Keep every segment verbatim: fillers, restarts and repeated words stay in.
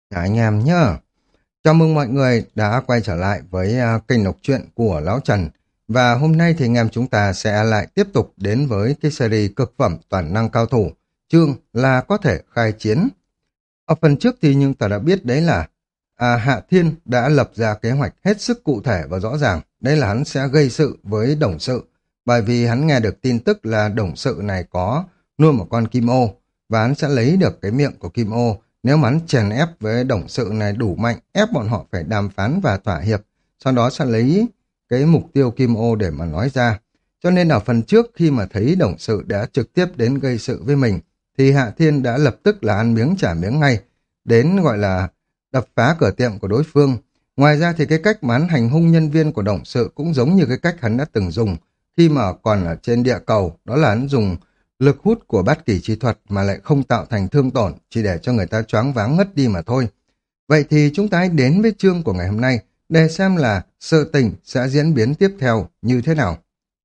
Chào anh em nhá. Chào mừng mọi người đã quay trở lại với à, kênh đọc truyện của Lão Trần. Và hôm nay thì anh em chúng ta sẽ lại tiếp tục đến với cái series cực phẩm toàn năng cao thủ. Chương là có thể khai chiến. Ở phần trước thì nhưng ta đã biết đấy là à, Hạ Thiên đã lập ra kế hoạch hết sức cụ thể và rõ ràng. Đây là hắn sẽ gây sự với đồng sự. Bởi vì hắn nghe được tin tức là đồng sự này có nuôi một con kim ô. Và hắn sẽ lấy được cái miệng của kim ô. Nếu mà hắn chèn ép với đồng sự này đủ mạnh, ép bọn họ phải đàm phán và thỏa hiệp, sau đó sẽ lấy cái mục tiêu kim ô để mà nói ra. Cho nên ở phần trước khi mà thấy đồng sự đã trực tiếp đến gây sự với mình, thì Hạ Thiên đã lập tức là ăn miếng trả miếng ngay, đến gọi là đập phá cửa tiệm của đối phương. Ngoài ra thì cái cách mà hắn hành hung nhân viên của đồng sự cũng giống như cái cách hắn đã từng dùng khi mà còn ở trên địa cầu, đó là hắn dùng lực hút của bát kỳ chi thuật mà lại không tạo thành thương tổn, chỉ để cho người ta choáng váng ngất đi mà thôi. Vậy thì chúng ta hãy đến với chương của ngày hôm nay để xem là sự tình sẽ diễn biến tiếp theo như thế nào.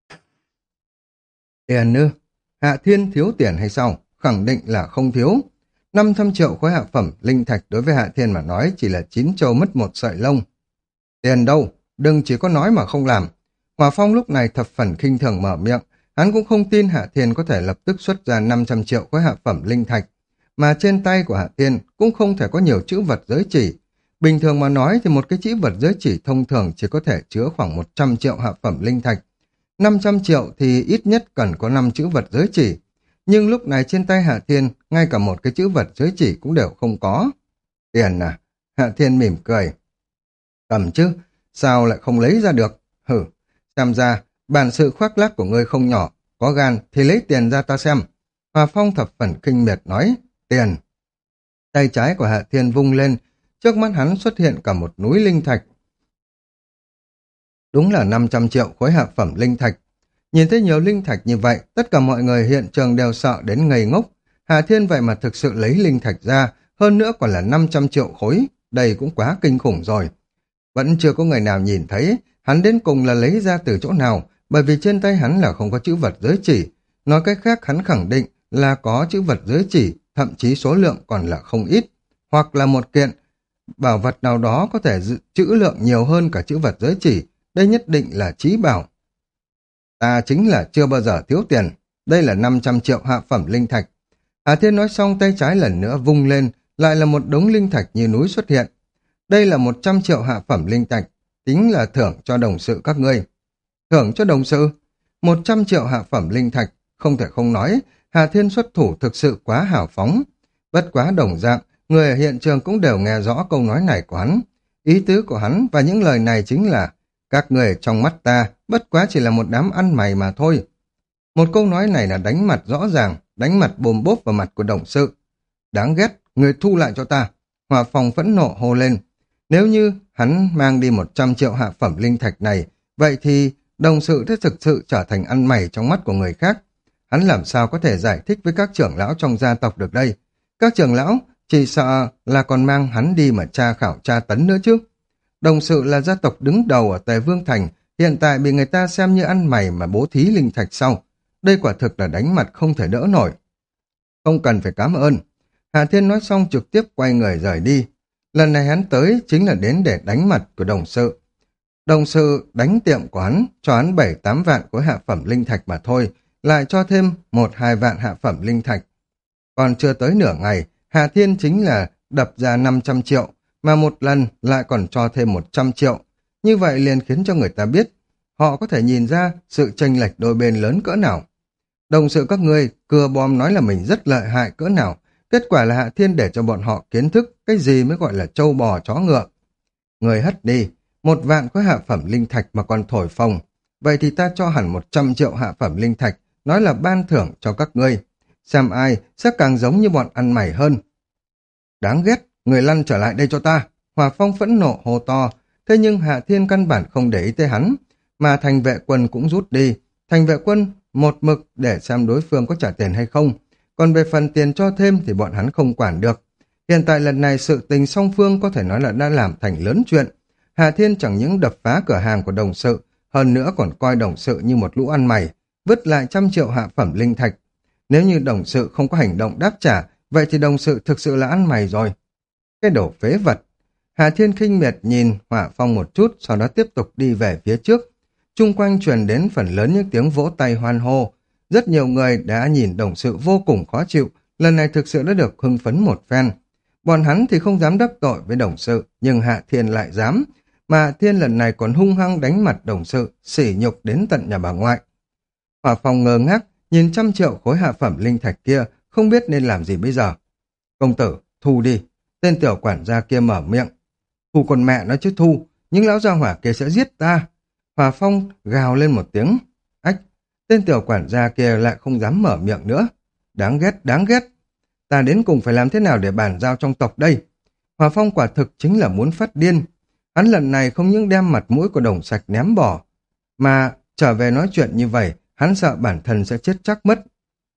Tiền ư? Hạ Thiên thiếu tiền hay sao? Khẳng định là không thiếu. năm trăm triệu khối hạ phẩm linh thạch đối với Hạ Thiên mà nói chỉ là chín trâu mất một sợi lông. Tiền đâu? Đừng chỉ có nói mà không làm. Hòa Phong lúc này thập phần khinh thường mở miệng. Hắn cũng không tin Hạ Thiên có thể lập tức xuất ra năm trăm triệu khối hạ phẩm linh thạch. Mà trên tay của Hạ Thiên cũng không thể có nhiều chữ vật giới chỉ. Bình thường mà nói thì một cái chữ vật giới chỉ thông thường chỉ có thể chứa khoảng một trăm triệu hạ phẩm linh thạch. năm trăm triệu thì ít nhất cần có năm chữ vật giới chỉ. Nhưng lúc này trên tay Hạ Thiên, ngay cả một cái chữ vật giới chỉ cũng đều không có. Tiền à? Hạ Thiên mỉm cười. Cầm chứ, sao lại không lấy ra được? Hử, xem ra, bản sự khoác lác của ngươi không nhỏ, có gan thì lấy tiền ra ta xem. Hòa Phong thập phần kinh miệt nói, tiền. Tay trái của Hạ Thiên vung lên, trước mắt hắn xuất hiện cả một núi linh thạch. Đúng là năm trăm triệu khối hạ phẩm linh thạch. Nhìn thấy nhiều linh thạch như vậy, tất cả mọi người hiện trường đều sợ đến ngây ngốc. Hạ Thiên vậy mà thực sự lấy linh thạch ra, hơn nữa còn là năm trăm triệu khối, đây cũng quá kinh khủng rồi. Vẫn chưa có người nào nhìn thấy, hắn đến cùng là lấy ra từ chỗ nào, bởi vì trên tay hắn là không có chữ vật giới chỉ. Nói cách khác hắn khẳng định là có chữ vật giới chỉ, thậm chí số lượng còn là không ít. Hoặc là một kiện bảo vật nào đó có thể dự trữ lượng nhiều hơn cả chữ vật giới chỉ, đây nhất định là chí bảo. Ta chính là chưa bao giờ thiếu tiền, đây là năm trăm triệu hạ phẩm linh thạch. Hà Thiên nói xong tay trái lần nữa vung lên, lại là một đống linh thạch như núi xuất hiện. Đây là một trăm triệu hạ phẩm linh thạch, tính là thưởng cho đồng sự các ngươi. Thưởng cho đồng sự? một trăm triệu hạ phẩm linh thạch, không thể không nói, Hà Thiên xuất thủ thực sự quá hào phóng. Bất quá đồng dạng, người ở hiện trường cũng đều nghe rõ câu nói này của hắn. Ý tứ của hắn và những lời này chính là, các người trong mắt ta, bất quá chỉ là một đám ăn mày mà thôi. Một câu nói này là đánh mặt rõ ràng, đánh mặt bồm bốp vào mặt của đồng sự. Đáng ghét, người thu lại cho ta. Hòa Phong phẫn nộ hô lên. Nếu như hắn mang đi một trăm triệu hạ phẩm linh thạch này, vậy thì đồng sự sẽ thực sự trở thành ăn mày trong mắt của người khác. Hắn làm sao có thể giải thích với các trưởng lão trong gia tộc được đây? Các trưởng lão chỉ sợ là còn mang hắn đi mà tra khảo tra tấn nữa chứ. Đồng sự là gia tộc đứng đầu ở Tề Vương Thành, hiện tại bị người ta xem như ăn mày mà bố thí linh thạch sau. Đây quả thực là đánh mặt không thể đỡ nổi. Không cần phải cảm ơn. Hà Thiên nói xong trực tiếp quay người rời đi. Lần này hắn tới chính là đến để đánh mặt của đồng sự. Đồng sự đánh tiệm của hắn, cho hắn bảy tám vạn của hạ phẩm linh thạch mà thôi, lại cho thêm một hai vạn hạ phẩm linh thạch. Còn chưa tới nửa ngày, Hà Thiên chính là đập ra năm trăm triệu, mà một lần lại còn cho thêm một trăm triệu. Như vậy liền khiến cho người ta biết, họ có thể nhìn ra sự chênh lệch đôi bên lớn cỡ nào. Đồng sự các ngươi, cưa bom nói là mình rất lợi hại cỡ nào, kết quả là Hạ Thiên để cho bọn họ kiến thức cái gì mới gọi là trâu bò chó ngựa. Người hất đi, một vạn có hạ phẩm linh thạch mà còn thổi phồng, vậy thì ta cho hẳn một trăm triệu hạ phẩm linh thạch, nói là ban thưởng cho các ngươi. Xem ai sẽ càng giống như bọn ăn mày hơn. Đáng ghét, người lăn trở lại đây cho ta. Hòa Phong phẫn nộ hô to, thế nhưng Hạ Thiên căn bản không để ý tới hắn, mà thành vệ quân cũng rút đi. Thành vệ quân một mực để xem đối phương có trả tiền hay không, còn về phần tiền cho thêm thì bọn hắn không quản được. Hiện tại lần này sự tình song phương có thể nói là đã làm thành lớn chuyện. Hạ Thiên chẳng những đập phá cửa hàng của đồng sự, hơn nữa còn coi đồng sự như một lũ ăn mày, vứt lại trăm triệu hạ phẩm linh thạch. Nếu như đồng sự không có hành động đáp trả, vậy thì đồng sự thực sự là ăn mày rồi. Cái đồ phế vật. Hạ Thiên khinh miệt nhìn Hỏa Phong một chút, sau đó tiếp tục đi về phía trước. Trung quanh truyền đến phần lớn những tiếng vỗ tay hoan hô. Rất nhiều người đã nhìn đồng sự vô cùng khó chịu, lần này thực sự đã được hưng phấn một phen. Bọn hắn thì không dám đắc tội với đồng sự, nhưng Hạ Thiên lại dám. Mà Hạ Thiên lần này còn hung hăng đánh mặt đồng sự, sỉ nhục đến tận nhà bà ngoại. Hỏa Phong ngơ ngác, nhìn trăm triệu khối hạ phẩm linh thạch kia, không biết nên làm gì bây giờ. Công tử, thu đi. Tên tiểu quản gia kia mở miệng. Thu con mẹ nó chứ thu, những lão gia hỏa kia sẽ giết ta. Hỏa Phong gào lên một tiếng. Ách, tên tiểu quản gia kia lại không dám mở miệng nữa. Đáng ghét, đáng ghét. Ta đến cùng phải làm thế nào để bàn giao trong tộc đây? Hỏa Phong quả thực chính là muốn phát điên. Hắn lần này không những đem mặt mũi của Đồng Sạch ném bỏ, mà trở về nói chuyện như vậy, hắn sợ bản thân sẽ chết chắc mất.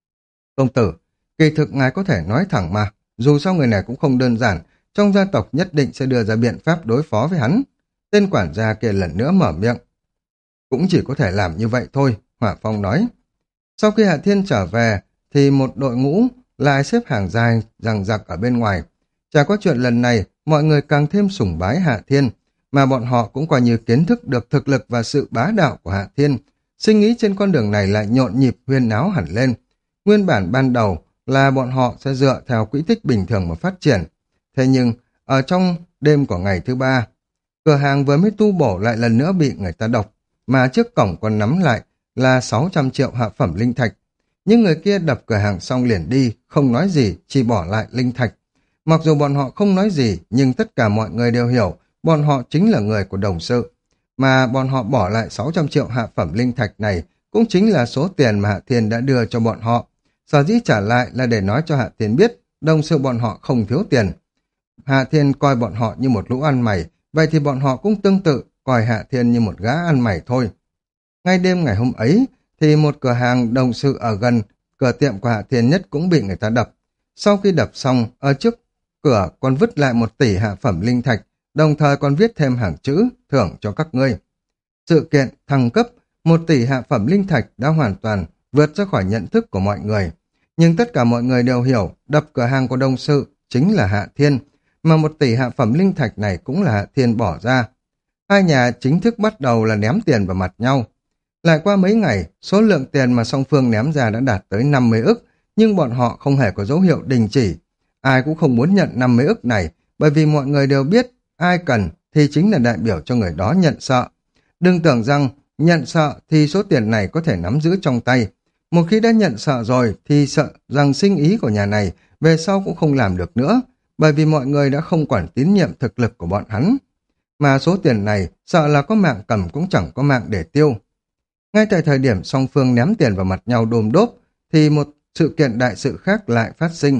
Công tử, kỳ thực ngài có thể nói thẳng mà, dù sao người này cũng không đơn giản, trong gia tộc nhất định sẽ đưa ra biện pháp đối phó với hắn. Tên quản gia kia lần nữa mở miệng. Cũng chỉ có thể làm như vậy thôi, Hỏa Phong nói. Sau khi Hạ Thiên trở về, thì một đội ngũ lại xếp hàng dài dằng dặc ở bên ngoài. Trải qua chuyện lần này, mọi người càng thêm sùng bái Hạ Thiên, mà bọn họ cũng coi như kiến thức được thực lực và sự bá đạo của Hạ Thiên. Suy nghĩ trên con đường này lại nhộn nhịp huyên náo hẳn lên. Nguyên bản ban đầu là bọn họ sẽ dựa theo quỹ tích bình thường mà phát triển. Thế nhưng, ở trong đêm của ngày thứ ba, cửa hàng vừa mới tu bổ lại lần nữa bị người ta độc, mà trước cổng còn nắm lại là sáu trăm triệu hạ phẩm linh thạch. Những người kia đập cửa hàng xong liền đi, không nói gì, chỉ bỏ lại linh thạch. Mặc dù bọn họ không nói gì, nhưng tất cả mọi người đều hiểu bọn họ chính là người của đồng sự. Mà bọn họ bỏ lại sáu trăm triệu hạ phẩm linh thạch này cũng chính là số tiền mà Hạ Thiên đã đưa cho bọn họ. Sở dĩ trả lại là để nói cho Hạ Thiên biết đồng sự bọn họ không thiếu tiền. Hạ Thiên coi bọn họ như một lũ ăn mày, vậy thì bọn họ cũng tương tự coi Hạ Thiên như một gã ăn mày thôi. Ngay đêm ngày hôm ấy, thì một cửa hàng đồng sự ở gần cửa tiệm của Hạ Thiên nhất cũng bị người ta đập. Sau khi đập xong, ở trước cửa còn vứt lại một tỷ hạ phẩm linh thạch, đồng thời còn viết thêm hàng chữ thưởng cho các ngươi. Sự kiện thăng cấp, một tỷ hạ phẩm linh thạch đã hoàn toàn vượt ra khỏi nhận thức của mọi người. Nhưng tất cả mọi người đều hiểu đập cửa hàng của đồng sự chính là Hạ Thiên, mà một tỷ hạ phẩm linh thạch này cũng là Hạ Thiên bỏ ra. Hai nhà chính thức bắt đầu là ném tiền vào mặt nhau. Lại qua mấy ngày, số lượng tiền mà song phương ném ra đã đạt tới năm mươi ức, nhưng bọn họ không hề có dấu hiệu đình chỉ. Ai cũng không muốn nhận năm mươi ức này, bởi vì mọi người đều biết ai cần thì chính là đại biểu cho người đó nhận sợ. Đừng tưởng rằng nhận sợ thì số tiền này có thể nắm giữ trong tay. Một khi đã nhận sợ rồi thì sợ rằng sinh ý của nhà này về sau cũng không làm được nữa, bởi vì mọi người đã không quản tín nhiệm thực lực của bọn hắn. Mà số tiền này sợ là có mạng cầm cũng chẳng có mạng để tiêu. Ngay tại thời điểm song phương ném tiền vào mặt nhau đôm đốp, thì một sự kiện đại sự khác lại phát sinh.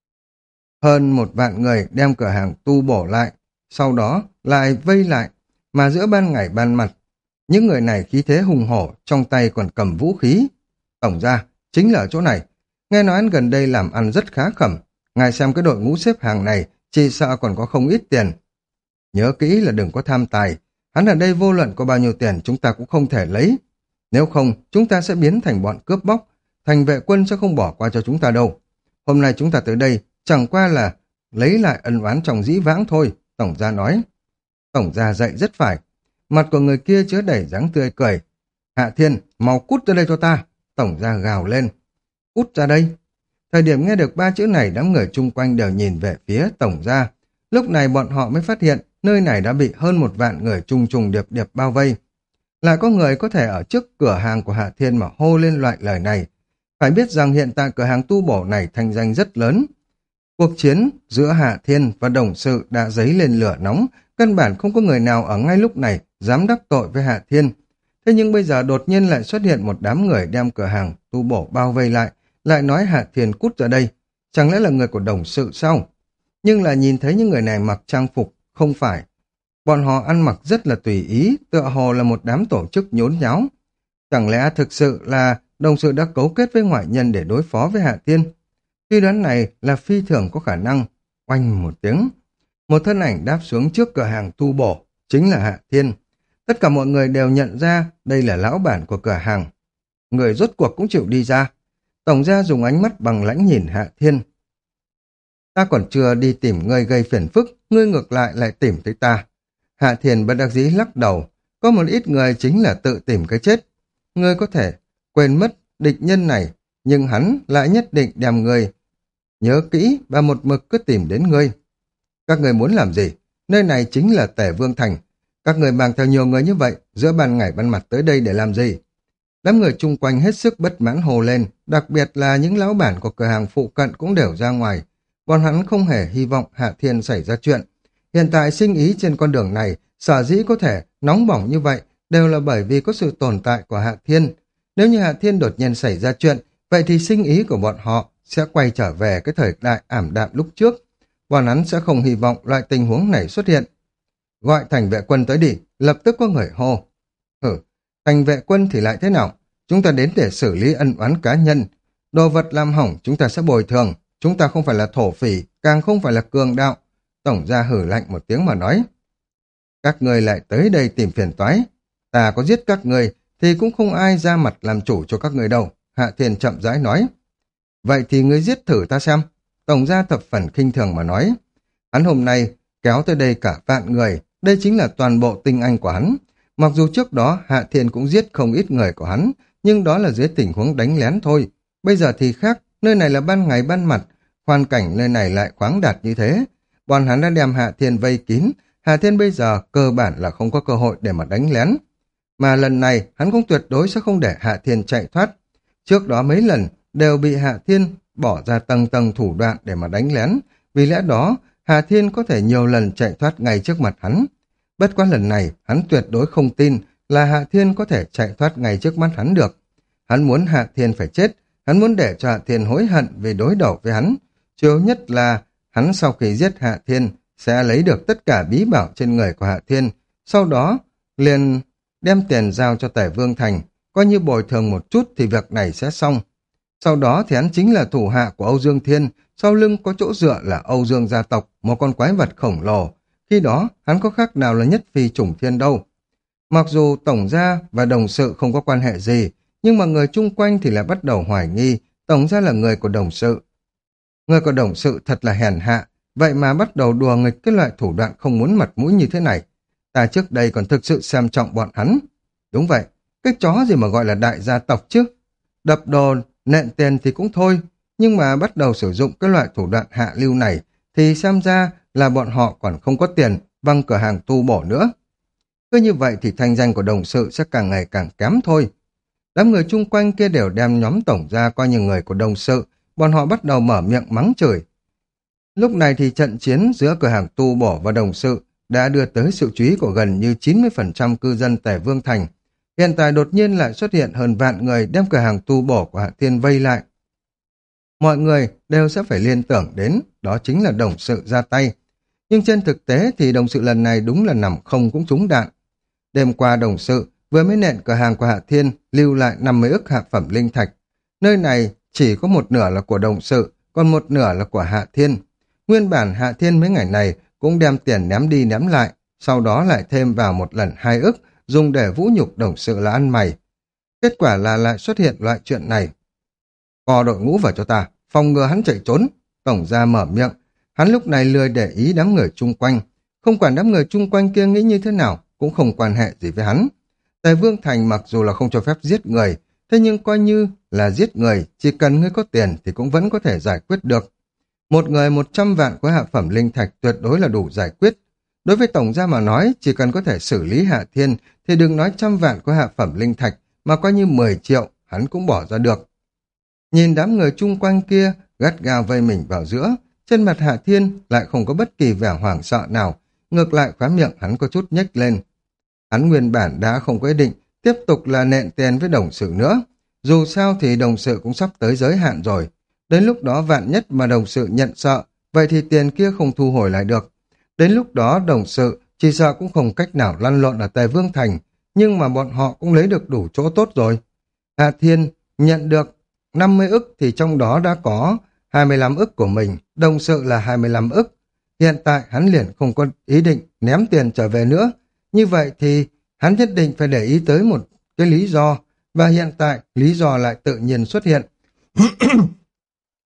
Hơn một vạn người đem cửa hàng tu bổ lại, sau đó lại vây lại, mà giữa ban ngày ban mặt, những người này khí thế hùng hổ, trong tay còn cầm vũ khí. Tổng ra, chính là ở chỗ này. Nghe nói anh gần đây làm ăn rất khá khẩm. Ngài xem cái đội ngũ xếp hàng này, chỉ sợ còn có không ít tiền. Nhớ kỹ là đừng có tham tài. Hắn ở đây vô luận có bao nhiêu tiền chúng ta cũng không thể lấy. Nếu không, chúng ta sẽ biến thành bọn cướp bóc. Thành vệ quân sẽ không bỏ qua cho chúng ta đâu. Hôm nay chúng ta tới đây chẳng qua là lấy lại ân oán trong dĩ vãng thôi, Tổng gia nói. Tổng gia dạy rất phải. Mặt của người kia chứa đầy dáng tươi cười. Hạ Thiên, mau cút ra đây cho ta. Tổng gia gào lên. Cút ra đây. Thời điểm nghe được ba chữ này, đám người chung quanh đều nhìn về phía Tổng gia. Lúc này bọn họ mới phát hiện nơi này đã bị hơn một vạn người trùng trùng điệp điệp bao vây. Lại có người có thể ở trước cửa hàng của Hạ Thiên mà hô lên loại lời này. Phải biết rằng hiện tại cửa hàng tu bổ này thành danh rất lớn. Cuộc chiến giữa Hạ Thiên và đồng sự đã dấy lên lửa nóng, căn bản không có người nào ở ngay lúc này dám đắc tội với Hạ Thiên. Thế nhưng bây giờ đột nhiên lại xuất hiện một đám người đem cửa hàng tu bổ bao vây lại, lại nói Hạ Thiên cút ra đây. Chẳng lẽ là người của đồng sự sao? Nhưng là nhìn thấy những người này mặc trang phục, không phải. Bọn họ ăn mặc rất là tùy ý, tựa hồ là một đám tổ chức nhốn nháo. Chẳng lẽ thực sự là đồng sự đã cấu kết với ngoại nhân để đối phó với Hạ Thiên? Suy đoán này là phi thường có khả năng. Oanh một tiếng, một thân ảnh đáp xuống trước cửa hàng tu bổ, chính là Hạ Thiên. Tất cả mọi người đều nhận ra đây là lão bản của cửa hàng. Người rốt cuộc cũng chịu đi ra. Tổng gia dùng ánh mắt bằng lãnh nhìn Hạ Thiên. Ta còn chưa đi tìm ngươi gây phiền phức, ngươi ngược lại lại tìm tới ta. Hạ Thiên bất đắc dĩ lắc đầu, có một ít người chính là tự tìm cái chết. Ngươi có thể quên mất địch nhân này, nhưng hắn lại nhất định đem ngươi nhớ kỹ và một mực cứ tìm đến ngươi. Các người muốn làm gì? Nơi này chính là Tề Vương Thành. Các người mang theo nhiều người như vậy, giữa ban ngày ban mặt tới đây để làm gì? Đám người chung quanh hết sức bất mãn hồ lên, đặc biệt là những lão bản của cửa hàng phụ cận cũng đều ra ngoài. Bọn hắn không hề hy vọng Hạ Thiên xảy ra chuyện. Hiện tại sinh ý trên con đường này, sở dĩ có thể nóng bỏng như vậy, đều là bởi vì có sự tồn tại của Hạ Thiên. Nếu như Hạ Thiên đột nhiên xảy ra chuyện, vậy thì sinh ý của bọn họ sẽ quay trở về cái thời đại ảm đạm lúc trước. Bọn hắn sẽ không hy vọng loại tình huống này xuất hiện. Gọi thành vệ quân tới đi, lập tức có người hô. Ừ, thành vệ quân thì lại thế nào? Chúng ta đến để xử lý ân oán cá nhân. Đồ vật làm hỏng chúng ta sẽ bồi thường. Chúng ta không phải là thổ phỉ, càng không phải là cường đạo. Tổng gia hử lạnh một tiếng mà nói. Các người lại tới đây tìm phiền toái. Ta có giết các người thì cũng không ai ra mặt làm chủ cho các người đâu. Hạ Thiên chậm rãi nói. Vậy thì ngươi giết thử ta xem. Tổng gia thập phần khinh thường mà nói. Hắn hôm nay kéo tới đây cả vạn người. Đây chính là toàn bộ tinh anh của hắn. Mặc dù trước đó Hạ Thiên cũng giết không ít người của hắn, nhưng đó là dưới tình huống đánh lén thôi. Bây giờ thì khác, nơi này là ban ngày ban mặt, hoàn cảnh nơi này lại khoáng đạt như thế. Bọn hắn đã đem Hạ Thiên vây kín, Hạ Thiên bây giờ cơ bản là không có cơ hội để mà đánh lén. Mà lần này hắn cũng tuyệt đối sẽ không để Hạ Thiên chạy thoát. Trước đó mấy lần đều bị Hạ Thiên bỏ ra tầng tầng thủ đoạn để mà đánh lén, vì lẽ đó Hạ Thiên có thể nhiều lần chạy thoát ngay trước mặt hắn. Bất quá lần này, hắn tuyệt đối không tin là Hạ Thiên có thể chạy thoát ngay trước mắt hắn được. Hắn muốn Hạ Thiên phải chết, hắn muốn để cho Hạ Thiên hối hận vì đối đầu với hắn. Chủ yếu nhất là hắn sau khi giết Hạ Thiên sẽ lấy được tất cả bí bảo trên người của Hạ Thiên, sau đó liền đem tiền giao cho Tề Vương Thành, coi như bồi thường một chút thì việc này sẽ xong. Sau đó thì hắn chính là thủ hạ của Âu Dương Thiên, sau lưng có chỗ dựa là Âu Dương gia tộc, một con quái vật khổng lồ. Khi đó, hắn có khác nào là nhất phi chủng thiên đâu. Mặc dù tổng gia và đồng sự không có quan hệ gì, nhưng mà người chung quanh thì lại bắt đầu hoài nghi tổng gia là người của đồng sự. Người của đồng sự thật là hèn hạ, vậy mà bắt đầu đùa nghịch cái loại thủ đoạn không muốn mặt mũi như thế này. Ta trước đây còn thực sự xem trọng bọn hắn. Đúng vậy, cái chó gì mà gọi là đại gia tộc chứ? Đập đồ, nện tiền thì cũng thôi, nhưng mà bắt đầu sử dụng cái loại thủ đoạn hạ lưu này thì xem ra là bọn họ còn không có tiền văng cửa hàng tu bổ nữa. Cứ như vậy thì thanh danh của đồng sự sẽ càng ngày càng kém thôi. Đám người chung quanh kia đều đem nhóm tổng gia coi như người của đồng sự, bọn họ bắt đầu mở miệng mắng chửi. Lúc này thì trận chiến giữa cửa hàng tu bổ và đồng sự đã đưa tới sự chú ý của gần như chín mươi phần trăm cư dân Tề Vương Thành. Hiện tại đột nhiên lại xuất hiện hơn vạn người đem cửa hàng tu bổ của Hạ Thiên vây lại. Mọi người đều sẽ phải liên tưởng đến, đó chính là đồng sự ra tay. Nhưng trên thực tế thì đồng sự lần này đúng là nằm không cũng trúng đạn. Đêm qua đồng sự vừa mới nện cửa hàng của Hạ Thiên lưu lại năm mươi ức hạ phẩm linh thạch. Nơi này chỉ có một nửa là của đồng sự, còn một nửa là của Hạ Thiên. Nguyên bản Hạ Thiên mấy ngày này cũng đem tiền ném đi ném lại, sau đó lại thêm vào một lần hai ức, dùng để vũ nhục đồng sự là ăn mày. Kết quả là lại xuất hiện loại chuyện này. Co đội ngũ vào cho ta, phòng ngừa hắn chạy trốn. Tổng gia mở miệng, hắn lúc này lười để ý đám người chung quanh. Không quản đám người chung quanh kia nghĩ như thế nào, cũng không quan hệ gì với hắn. Tề Vương Thành mặc dù là không cho phép giết người, thế nhưng coi như là giết người, chỉ cần ngươi có tiền thì cũng vẫn có thể giải quyết được. Một người một trăm vạn của hạ phẩm linh thạch tuyệt đối là đủ giải quyết. Đối với tổng gia mà nói, chỉ cần có thể xử lý Hạ Thiên thì đừng nói trăm vạn của hạ phẩm linh thạch, mà coi như mười triệu hắn cũng bỏ ra được. Nhìn đám người chung quanh kia gắt gao vây mình vào giữa, trên mặt Hạ Thiên lại không có bất kỳ vẻ hoảng sợ nào, ngược lại khóe miệng hắn có chút nhếch lên. Hắn nguyên bản đã không có ý định tiếp tục là nện tiền với đồng sự nữa. Dù sao thì đồng sự cũng sắp tới giới hạn rồi. Đến lúc đó vạn nhất mà đồng sự nhận sợ, vậy thì tiền kia không thu hồi lại được. Đến lúc đó đồng sự chỉ sợ cũng không cách nào lăn lộn ở Tề Vương Thành, nhưng mà bọn họ cũng lấy được đủ chỗ tốt rồi. Hạ Thiên nhận được năm mươi ức thì trong đó đã có hai mươi lăm ức của mình, đồng sự là hai mươi lăm ức. Hiện tại hắn liền không có ý định ném tiền trở về nữa. Như vậy thì hắn nhất định phải để ý tới một cái lý do, và hiện tại lý do lại tự nhiên xuất hiện.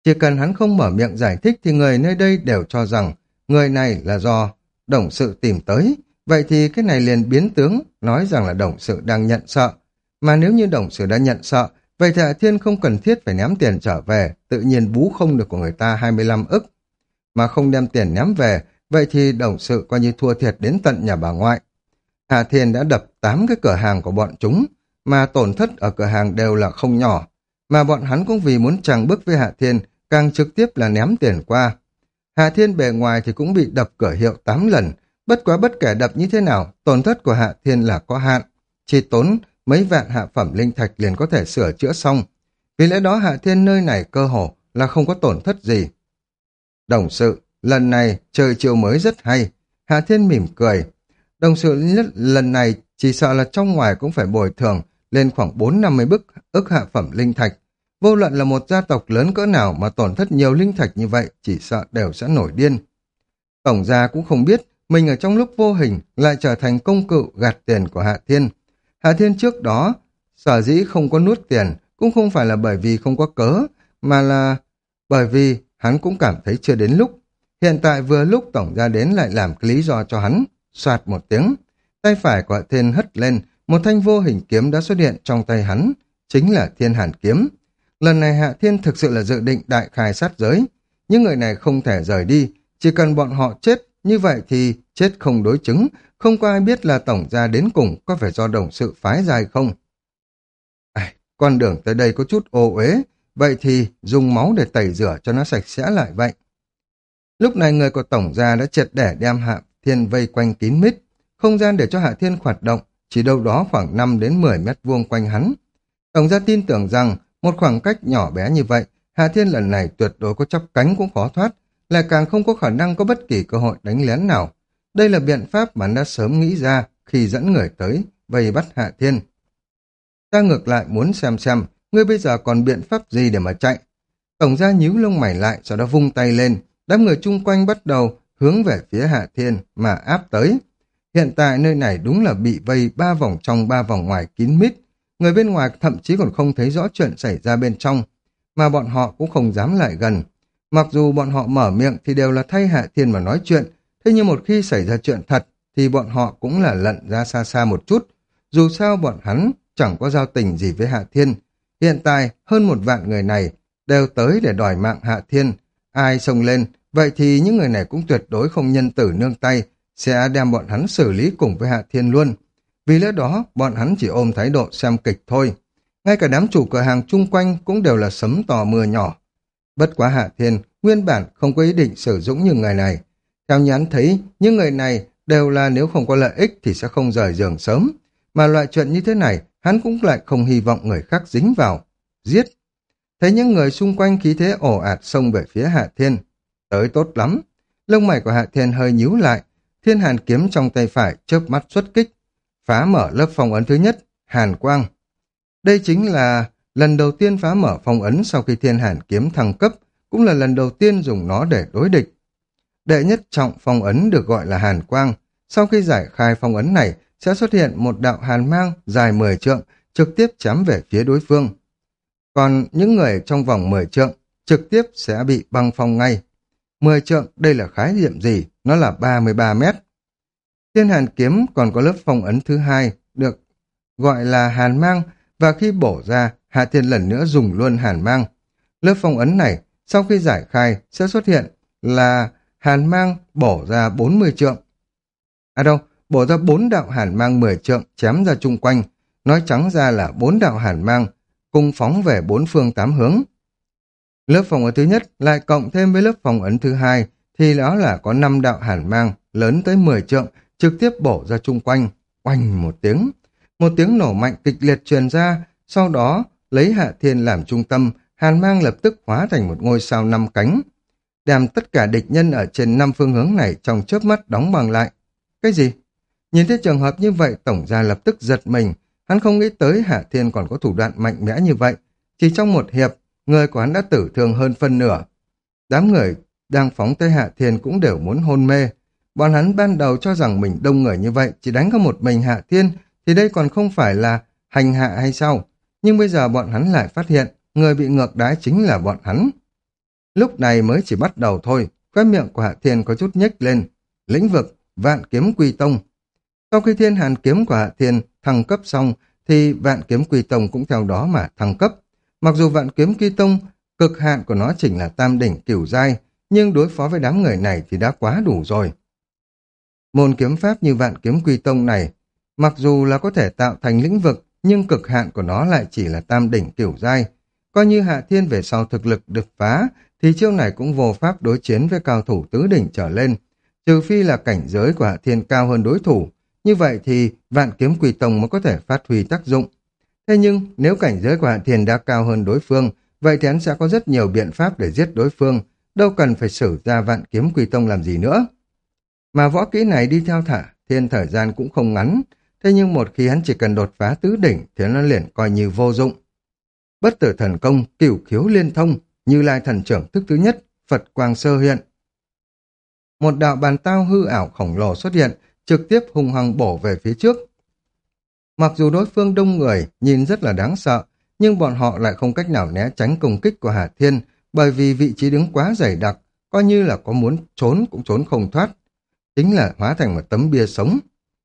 Chỉ cần hắn không mở miệng giải thích thì người nơi đây đều cho rằng người này là do đồng sự tìm tới. Vậy thì cái này liền biến tướng, nói rằng là đồng sự đang nhận sợ. Mà nếu như đồng sự đã nhận sợ, vậy thì Hạ Thiên không cần thiết phải ném tiền trở về, tự nhiên bú không được của người ta hai mươi lăm ức. Mà không đem tiền ném về, vậy thì đồng sự coi như thua thiệt đến tận nhà bà ngoại. Hạ Thiên đã đập tám cái cửa hàng của bọn chúng, mà tổn thất ở cửa hàng đều là không nhỏ. Mà bọn hắn cũng vì muốn chằng bước với Hạ Thiên, càng trực tiếp là ném tiền qua. Hạ Thiên bề ngoài thì cũng bị đập cửa hiệu tám lần, bất quá bất kể đập như thế nào, tổn thất của Hạ Thiên là có hạn, chỉ tốn mấy vạn hạ phẩm linh thạch liền có thể sửa chữa xong. Vì lẽ đó Hạ Thiên nơi này cơ hồ là không có tổn thất gì. Đồng sự, lần này chơi chiêu mới rất hay. Hạ Thiên mỉm cười. Đồng sự nhất lần này chỉ sợ là trong ngoài cũng phải bồi thường lên khoảng bốn năm mươi bức ức hạ phẩm linh thạch. Vô luận là một gia tộc lớn cỡ nào mà tổn thất nhiều linh thạch như vậy, chỉ sợ đều sẽ nổi điên. Tổng gia cũng không biết mình ở trong lúc vô hình lại trở thành công cụ gạt tiền của Hạ Thiên. Hạ Thiên trước đó sở dĩ không có nuốt tiền cũng không phải là bởi vì không có cớ, mà là bởi vì hắn cũng cảm thấy chưa đến lúc. Hiện tại vừa lúc tổng gia đến lại làm cái lý do cho hắn. Soạt một tiếng, tay phải của Hạ Thiên hất lên, một thanh vô hình kiếm đã xuất hiện trong tay hắn, chính là Thiên Hàn kiếm. Lần này Hạ Thiên thực sự là dự định đại khai sát giới. Những người này không thể rời đi, chỉ cần bọn họ chết, như vậy thì chết không đối chứng, không có ai biết là tổng gia đến cùng có phải do đồng sự phái ra hay không. À, con đường tới đây có chút ô uế, vậy thì dùng máu để tẩy rửa cho nó sạch sẽ lại vậy. Lúc này người của tổng gia đã triệt để đem Hạ Thiên vây quanh kín mít, không gian để cho Hạ Thiên hoạt động chỉ đâu đó khoảng năm đến mười mét vuông quanh hắn. Tổng gia tin tưởng rằng một khoảng cách nhỏ bé như vậy, Hạ Thiên lần này tuyệt đối có chắp cánh cũng khó thoát, lại càng không có khả năng có bất kỳ cơ hội đánh lén nào. Đây là biện pháp mà hắn đã sớm nghĩ ra khi dẫn người tới vây bắt Hạ Thiên. Ta ngược lại muốn xem xem ngươi bây giờ còn biện pháp gì để mà chạy. Tổng gia nhíu lông mày lại, sau đó vung tay lên, đám người chung quanh bắt đầu hướng về phía Hạ Thiên mà áp tới. Hiện tại nơi này đúng là bị vây ba vòng trong ba vòng ngoài kín mít. Người bên ngoài thậm chí còn không thấy rõ chuyện xảy ra bên trong, mà bọn họ cũng không dám lại gần. Mặc dù bọn họ mở miệng thì đều là thay Hạ Thiên mà nói chuyện, thế nhưng một khi xảy ra chuyện thật thì bọn họ cũng là lận ra xa xa một chút. Dù sao bọn hắn chẳng có giao tình gì với Hạ Thiên. Hiện tại hơn một vạn người này đều tới để đòi mạng Hạ Thiên. Ai xông lên, vậy thì những người này cũng tuyệt đối không nhân tử nương tay, sẽ đem bọn hắn xử lý cùng với Hạ Thiên luôn. Vì lẽ đó, bọn hắn chỉ ôm thái độ xem kịch thôi. Ngay cả đám chủ cửa hàng chung quanh cũng đều là sấm to mưa nhỏ. Bất quá Hạ Thiên nguyên bản không có ý định sử dụng như người này. Theo như hắn thấy, những người này đều là nếu không có lợi ích thì sẽ không rời giường sớm. Mà loại chuyện như thế này, hắn cũng lại không hy vọng người khác dính vào. Giết! Thấy những người xung quanh khí thế ồ ạt xông về phía Hạ Thiên. Tới tốt lắm! Lông mày của Hạ Thiên hơi nhíu lại. Thiên Hàn kiếm trong tay phải chớp mắt xuất kích, phá mở lớp phong ấn thứ nhất, Hàn Quang. Đây chính là lần đầu tiên phá mở phong ấn sau khi Thiên Hàn kiếm thăng cấp, cũng là lần đầu tiên dùng nó để đối địch. Đệ nhất trọng phong ấn được gọi là Hàn Quang. Sau khi giải khai phong ấn này, sẽ xuất hiện một đạo hàn mang dài mười trượng, trực tiếp chém về phía đối phương. Còn những người trong vòng mười trượng, trực tiếp sẽ bị băng phong ngay. mười trượng, đây là khái niệm gì? Nó là ba mươi ba mét. Thiên Hàn kiếm còn có lớp phong ấn thứ hai, được gọi là hàn mang, và khi bổ ra, Hạ Thiên lần nữa dùng luôn hàn mang. Lớp phong ấn này, sau khi giải khai, sẽ xuất hiện là hàn mang bổ ra bốn mươi trượng. À đâu, bổ ra bốn đạo hàn mang mười trượng, chém ra chung quanh. Nói trắng ra là bốn đạo hàn mang, cùng phóng về bốn phương tám hướng. Lớp phòng ấn thứ nhất lại cộng thêm với lớp phòng ấn thứ hai, thì đó là có năm đạo hàn mang, lớn tới mười trượng, trực tiếp bổ ra chung quanh, oanh một tiếng. Một tiếng nổ mạnh kịch liệt truyền ra, sau đó lấy Hạ Thiên làm trung tâm, hàn mang lập tức hóa thành một ngôi sao năm cánh, đem tất cả địch nhân ở trên năm phương hướng này trong chớp mắt đóng bằng lại. Cái gì? Nhìn thấy trường hợp như vậy, tổng gia lập tức giật mình, hắn không nghĩ tới Hạ Thiên còn có thủ đoạn mạnh mẽ như vậy. Chỉ trong một hiệp, người của hắn đã tử thương hơn phân nửa. Đám người đang phóng tới Hạ Thiên cũng đều muốn hôn mê. Bọn hắn ban đầu cho rằng mình đông người như vậy, chỉ đánh có một mình Hạ Thiên, thì đây còn không phải là hành hạ hay sao? Nhưng bây giờ bọn hắn lại phát hiện, người bị ngược đãi chính là bọn hắn. Lúc này mới chỉ bắt đầu thôi, khóe miệng của Hạ Thiên có chút nhếch lên. Lĩnh vực, vạn kiếm quy tông. Sau khi thiên hàn kiếm của Hạ Thiên thăng cấp xong, thì vạn kiếm quy tông cũng theo đó mà thăng cấp. Mặc dù vạn kiếm quy tông, cực hạn của nó chỉ là tam đỉnh cửu giai, nhưng đối phó với đám người này thì đã quá đủ rồi. Môn kiếm pháp như vạn kiếm quy tông này, mặc dù là có thể tạo thành lĩnh vực, nhưng cực hạn của nó lại chỉ là tam đỉnh cửu giai. Coi như Hạ Thiên về sau thực lực đột phá, thì chiêu này cũng vô pháp đối chiến với cao thủ tứ đỉnh trở lên. Trừ phi là cảnh giới của Hạ Thiên cao hơn đối thủ, như vậy thì vạn kiếm quy tông mới có thể phát huy tác dụng. Thế nhưng nếu cảnh giới của Hạ Thiên đã cao hơn đối phương, vậy thì hắn sẽ có rất nhiều biện pháp để giết đối phương, đâu cần phải sử ra vạn kiếm quy tông làm gì nữa. Mà võ kỹ này đi theo Thả Thiên thời gian cũng không ngắn, thế nhưng một khi hắn chỉ cần đột phá tứ đỉnh thì nó liền coi như vô dụng. Bất tử thần công, cửu khiếu liên thông, Như Lai thần trưởng thức thứ nhất, Phật quang sơ hiện. Một đạo bàn tao hư ảo khổng lồ xuất hiện, trực tiếp hung hăng bổ về phía trước. Mặc dù đối phương đông người, nhìn rất là đáng sợ, nhưng bọn họ lại không cách nào né tránh công kích của Hà Thiên, bởi vì vị trí đứng quá dày đặc, coi như là có muốn trốn cũng trốn không thoát. Chính là hóa thành một tấm bia sống.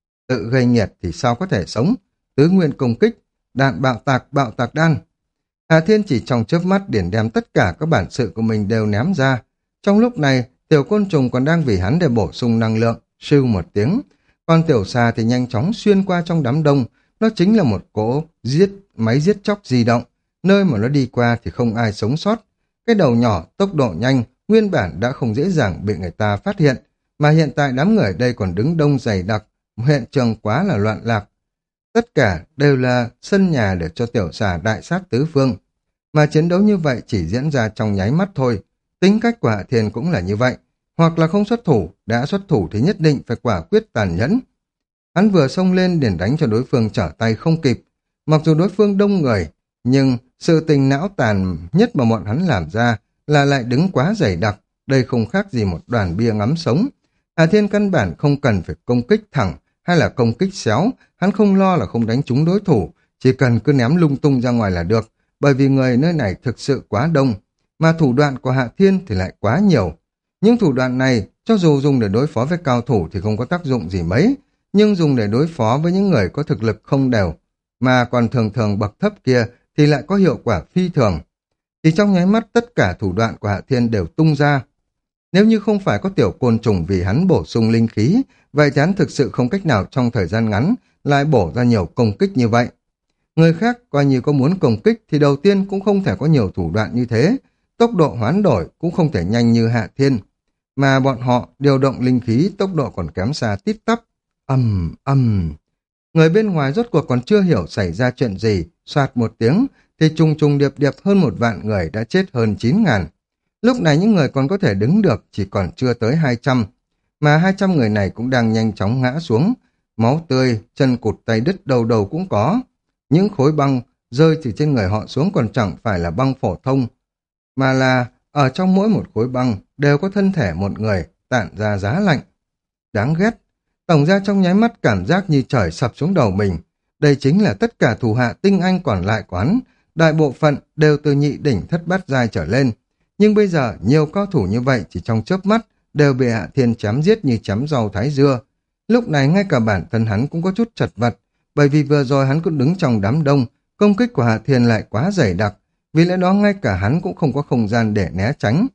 Tự gây nghiệt thì sao có thể sống? Tứ nguyên công kích, đạn bạo tạc, bạo tạc đan. Hà Thiên chỉ trong chớp mắt điển đem tất cả các bản sự của mình đều ném ra. Trong lúc này, tiểu côn trùng còn đang vì hắn để bổ sung năng lượng, sưu một tiếng. Còn tiểu xà thì nhanh chóng xuyên qua trong đám đông, nó chính là một cỗ giết máy giết chóc di động, nơi mà nó đi qua thì không ai sống sót. Cái đầu nhỏ, tốc độ nhanh, nguyên bản đã không dễ dàng bị người ta phát hiện, mà hiện tại đám người ở đây còn đứng đông dày đặc, hiện trường quá là loạn lạc. Tất cả đều là sân nhà để cho tiểu xà đại sát tứ phương. Mà chiến đấu như vậy chỉ diễn ra trong nháy mắt thôi. Tính cách của Hạ Thiên cũng là như vậy. Hoặc là không xuất thủ, đã xuất thủ thì nhất định phải quả quyết tàn nhẫn. Hắn vừa xông lên liền đánh cho đối phương trở tay không kịp. Mặc dù đối phương đông người, nhưng sự tình não tàn nhất mà bọn hắn làm ra là lại đứng quá dày đặc. Đây không khác gì một đoàn bia ngắm sống. Hà Thiên căn bản không cần phải công kích thẳng hay là công kích xéo, hắn không lo là không đánh trúng đối thủ, chỉ cần cứ ném lung tung ra ngoài là được, bởi vì người nơi này thực sự quá đông, mà thủ đoạn của Hạ Thiên thì lại quá nhiều. Những thủ đoạn này, cho dù dùng để đối phó với cao thủ thì không có tác dụng gì mấy, nhưng dùng để đối phó với những người có thực lực không đều, mà còn thường thường bậc thấp kia thì lại có hiệu quả phi thường. Thì trong nháy mắt tất cả thủ đoạn của Hạ Thiên đều tung ra. Nếu như không phải có tiểu côn trùng vì hắn bổ sung linh khí, vậy thì hắn thực sự không cách nào trong thời gian ngắn lại bổ ra nhiều công kích như vậy. Người khác coi như có muốn công kích thì đầu tiên cũng không thể có nhiều thủ đoạn như thế, tốc độ hoán đổi cũng không thể nhanh như Hạ Thiên, mà bọn họ điều động linh khí tốc độ còn kém xa tít tắp. Ầm ầm. Người bên ngoài rốt cuộc còn chưa hiểu xảy ra chuyện gì, soạt một tiếng thì trùng trùng điệp điệp hơn một vạn người đã chết hơn chín ngàn. Lúc này những người còn có thể đứng được chỉ còn chưa tới hai trăm, mà hai trăm người này cũng đang nhanh chóng ngã xuống, máu tươi, chân cụt tay đứt đầu đầu cũng có. Những khối băng rơi từ trên người họ xuống còn chẳng phải là băng phổ thông, mà là ở trong mỗi một khối băng đều có thân thể một người tản ra giá lạnh. Đáng ghét, tổng ra trong nháy mắt cảm giác như trời sập xuống đầu mình. Đây chính là tất cả thủ hạ tinh anh còn lại của hắn, đại bộ phận đều từ nhị đỉnh thất bát giai trở lên. Nhưng bây giờ nhiều cao thủ như vậy chỉ trong chớp mắt đều bị Hạ Thiên chém giết như chém rau thái dưa. Lúc này ngay cả bản thân hắn cũng có chút chật vật, bởi vì vừa rồi hắn cũng đứng trong đám đông, công kích của Hạ Thiên lại quá dày đặc, vì lẽ đó ngay cả hắn cũng không có không gian để né tránh.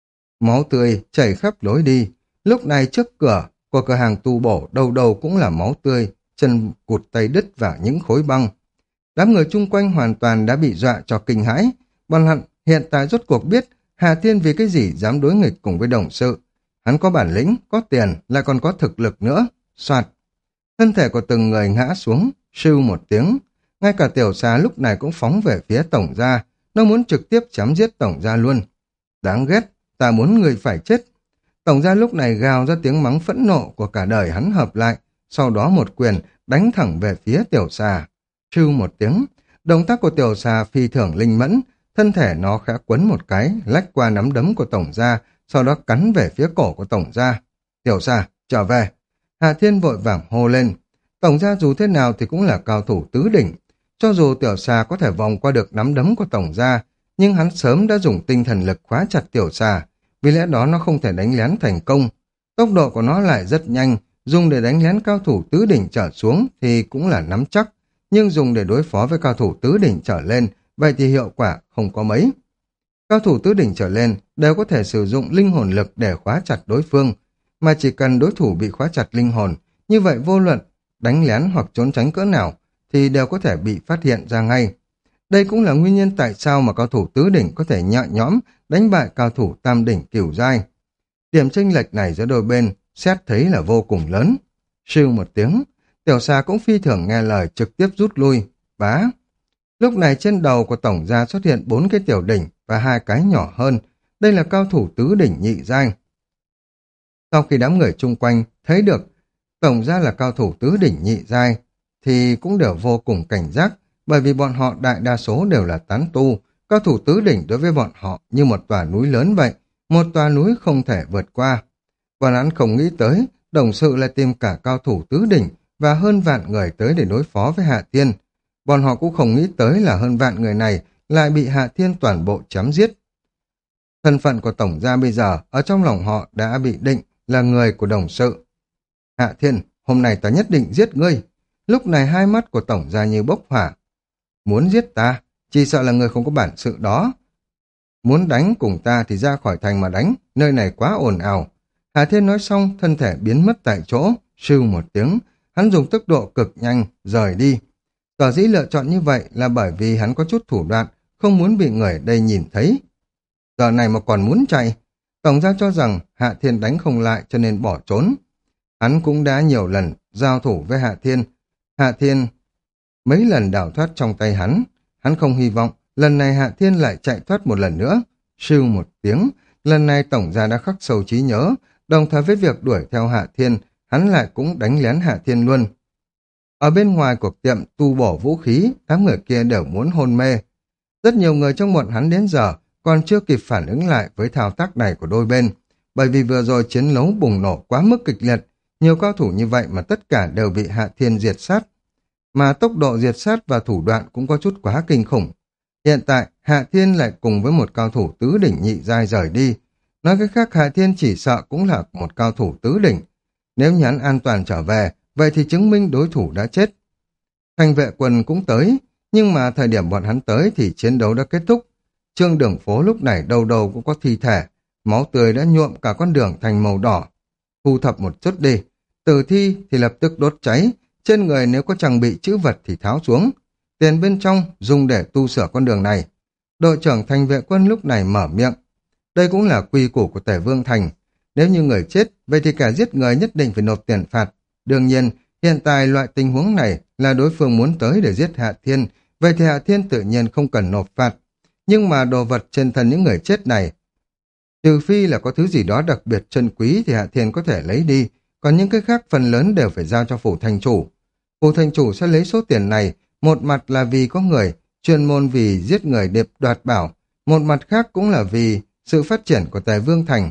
Máu tươi chảy khắp lối đi, lúc này trước cửa của cửa hàng tu bổ đầu đầu cũng là máu tươi, chân cụt tay đứt và những khối băng. Đám người chung quanh hoàn toàn đã bị dọa cho kinh hãi, bọn hắn hiện tại rốt cuộc biết Hà Thiên vì cái gì dám đối nghịch cùng với đồng sự. Hắn có bản lĩnh, có tiền, lại còn có thực lực nữa. Soạt. Thân thể của từng người ngã xuống, sưu một tiếng. Ngay cả tiểu xà lúc này cũng phóng về phía tổng gia. Nó muốn trực tiếp chém giết tổng gia luôn. Đáng ghét, ta muốn người phải chết. Tổng gia lúc này gào ra tiếng mắng phẫn nộ của cả đời hắn hợp lại. Sau đó một quyền đánh thẳng về phía tiểu xà. Sưu một tiếng. Động tác của tiểu xà phi thường linh mẫn. Thân thể nó khẽ quấn một cái, lách qua nắm đấm của tổng gia, sau đó cắn về phía cổ của tổng gia. Tiểu xà, trở về. Hà Thiên vội vàng hô lên. Tổng gia dù thế nào thì cũng là cao thủ tứ đỉnh. Cho dù tiểu xà có thể vòng qua được nắm đấm của tổng gia, nhưng hắn sớm đã dùng tinh thần lực khóa chặt tiểu xà, vì lẽ đó nó không thể đánh lén thành công. Tốc độ của nó lại rất nhanh, dùng để đánh lén cao thủ tứ đỉnh trở xuống thì cũng là nắm chắc, nhưng dùng để đối phó với cao thủ tứ đỉnh trở lên, vậy thì hiệu quả không có mấy. Cao thủ tứ đỉnh trở lên đều có thể sử dụng linh hồn lực để khóa chặt đối phương, mà chỉ cần đối thủ bị khóa chặt linh hồn, như vậy vô luận đánh lén hoặc trốn tránh cỡ nào thì đều có thể bị phát hiện ra ngay. Đây cũng là nguyên nhân tại sao mà cao thủ tứ đỉnh có thể nhẹ nhõm đánh bại cao thủ tam đỉnh cửu giai. Điểm chênh lệch này giữa đôi bên xét thấy là vô cùng lớn. Sưu một tiếng, tiểu xà cũng phi thường nghe lời trực tiếp rút lui. Bá. Lúc này trên đầu của tổng gia xuất hiện bốn cái tiểu đỉnh và hai cái nhỏ hơn. Đây là cao thủ tứ đỉnh nhị giai. Sau khi đám người chung quanh thấy được tổng gia là cao thủ tứ đỉnh nhị giai thì cũng đều vô cùng cảnh giác, bởi vì bọn họ đại đa số đều là tán tu. Cao thủ tứ đỉnh đối với bọn họ như một tòa núi lớn vậy, một tòa núi không thể vượt qua. Bọn hắn không nghĩ tới đồng sự lại tìm cả cao thủ tứ đỉnh và hơn vạn người tới để đối phó với Hạ Thiên. Bọn họ cũng không nghĩ tới là hơn vạn người này lại bị Hạ Thiên toàn bộ chém giết. Thân phận của tổng gia bây giờ ở trong lòng họ đã bị định là người của đồng sự. Hạ Thiên, hôm nay ta nhất định giết ngươi. Lúc này hai mắt của tổng gia như bốc hỏa. Muốn giết ta, chỉ sợ là người không có bản sự đó. Muốn đánh cùng ta thì ra khỏi thành mà đánh, nơi này quá ồn ào. Hạ Thiên nói xong, thân thể biến mất tại chỗ, sưu một tiếng, hắn dùng tốc độ cực nhanh, rời đi. Sở dĩ lựa chọn như vậy là bởi vì hắn có chút thủ đoạn, không muốn bị người ở đây nhìn thấy. Giờ này mà còn muốn chạy, tổng gia cho rằng Hạ Thiên đánh không lại cho nên bỏ trốn. Hắn cũng đã nhiều lần giao thủ với Hạ Thiên. Hạ Thiên mấy lần đào thoát trong tay hắn. Hắn không hy vọng lần này Hạ Thiên lại chạy thoát một lần nữa. Sưu một tiếng, lần này tổng gia đã khắc sâu trí nhớ, đồng thời với việc đuổi theo Hạ Thiên, hắn lại cũng đánh lén Hạ Thiên luôn. Ở bên ngoài cuộc tiệm tu bổ vũ khí, đám người kia đều muốn hôn mê. Rất nhiều người trong bọn hắn đến giờ còn chưa kịp phản ứng lại với thao tác này của đôi bên, bởi vì vừa rồi chiến đấu bùng nổ quá mức kịch liệt, nhiều cao thủ như vậy mà tất cả đều bị Hạ Thiên diệt sát. Mà tốc độ diệt sát và thủ đoạn cũng có chút quá kinh khủng. Hiện tại, Hạ Thiên lại cùng với một cao thủ tứ đỉnh nhị giai rời đi. Nói cách khác, Hạ Thiên chỉ sợ cũng là một cao thủ tứ đỉnh. Nếu như hắn an toàn trở về, vậy thì chứng minh đối thủ đã chết. Thành vệ quân cũng tới, nhưng mà thời điểm bọn hắn tới thì chiến đấu đã kết thúc. Trương đường phố lúc này đầu đầu cũng có thi thể, máu tươi đã nhuộm cả con đường thành màu đỏ. Thu thập một chút đi, tử thi thì lập tức đốt cháy, trên người nếu có trang bị chữ vật thì tháo xuống. Tiền bên trong dùng để tu sửa con đường này. Đội trưởng thành vệ quân lúc này mở miệng. Đây cũng là quy củ của Tề Vương Thành. Nếu như người chết, vậy thì cả giết người nhất định phải nộp tiền phạt. Đương nhiên, hiện tại loại tình huống này là đối phương muốn tới để giết Hạ Thiên, vậy thì Hạ Thiên tự nhiên không cần nộp phạt. Nhưng mà đồ vật trên thân những người chết này, trừ phi là có thứ gì đó đặc biệt chân quý thì Hạ Thiên có thể lấy đi, còn những cái khác phần lớn đều phải giao cho phủ thành chủ. Phủ thành chủ sẽ lấy số tiền này, một mặt là vì có người chuyên môn vì giết người điệp đoạt bảo, một mặt khác cũng là vì sự phát triển của Tề Vương Thành.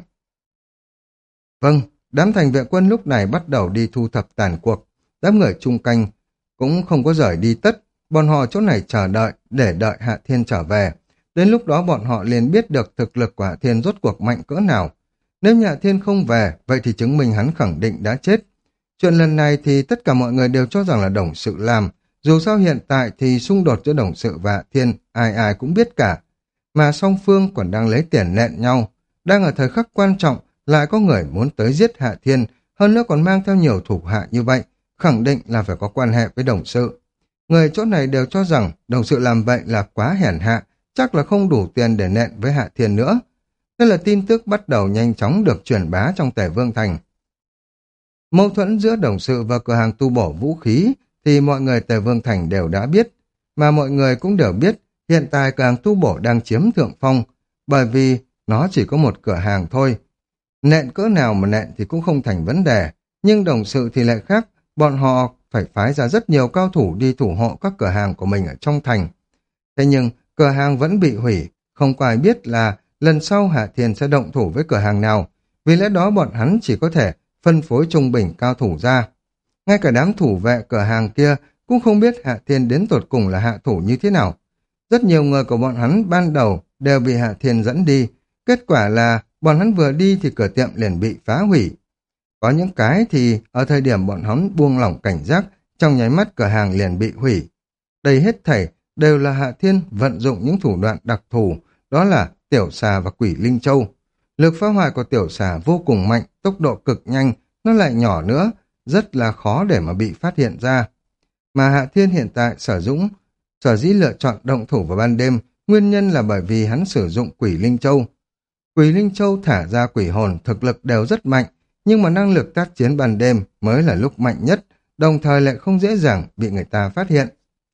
Vâng, đám thành vệ quân lúc này bắt đầu đi thu thập tàn cuộc. Đám người chung canh cũng không có rời đi tất, bọn họ chỗ này chờ đợi để đợi Hạ Thiên trở về. Đến lúc đó bọn họ liền biết được thực lực của Hạ Thiên rốt cuộc mạnh cỡ nào. Nếu nhà Hạ Thiên không về, vậy thì chứng minh hắn khẳng định đã chết. Chuyện lần này thì tất cả mọi người đều cho rằng là đồng sự làm. Dù sao hiện tại thì xung đột giữa đồng sự và Hạ Thiên ai ai cũng biết cả. Mà song phương còn đang lấy tiền nện nhau. Đang ở thời khắc quan trọng, lại có người muốn tới giết Hạ Thiên, hơn nữa còn mang theo nhiều thủ hạ như vậy, khẳng định là phải có quan hệ với đồng sự. Người chỗ này đều cho rằng đồng sự làm vậy là quá hèn hạ, chắc là không đủ tiền để nện với Hạ Thiên nữa. Thế là tin tức bắt đầu nhanh chóng được truyền bá trong Tề Vương Thành. Mâu thuẫn giữa đồng sự và cửa hàng tu bổ vũ khí thì mọi người Tề Vương Thành đều đã biết, mà mọi người cũng đều biết hiện tại cửa hàng tu bổ đang chiếm thượng phong, bởi vì nó chỉ có một cửa hàng thôi. Nện cỡ nào mà nện thì cũng không thành vấn đề, nhưng đồng sự thì lại khác, bọn họ phải phái ra rất nhiều cao thủ đi thủ hộ các cửa hàng của mình ở trong thành. Thế nhưng cửa hàng vẫn bị hủy, không có ai biết là lần sau Hạ Thiên sẽ động thủ với cửa hàng nào, vì lẽ đó bọn hắn chỉ có thể phân phối trung bình cao thủ ra. Ngay cả đám thủ vệ cửa hàng kia cũng không biết Hạ Thiên đến tột cùng là hạ thủ như thế nào. Rất nhiều người của bọn hắn ban đầu đều bị Hạ Thiên dẫn đi. Kết quả là bọn hắn vừa đi thì cửa tiệm liền bị phá hủy. Có những cái thì ở thời điểm bọn hắn buông lỏng cảnh giác, trong nháy mắt cửa hàng liền bị hủy. Đây hết thảy đều là Hạ Thiên vận dụng những thủ đoạn đặc thù, đó là tiểu xà và quỷ linh châu. Lực phá hoại của tiểu xà vô cùng mạnh, tốc độ cực nhanh, nó lại nhỏ nữa, rất là khó để mà bị phát hiện ra. Mà Hạ Thiên hiện tại sử dụng, sở dĩ lựa chọn động thủ vào ban đêm, nguyên nhân là bởi vì hắn sử dụng quỷ linh châu. Quỷ linh châu thả ra quỷ hồn, thực lực đều rất mạnh, nhưng mà năng lực tác chiến ban đêm mới là lúc mạnh nhất, đồng thời lại không dễ dàng bị người ta phát hiện.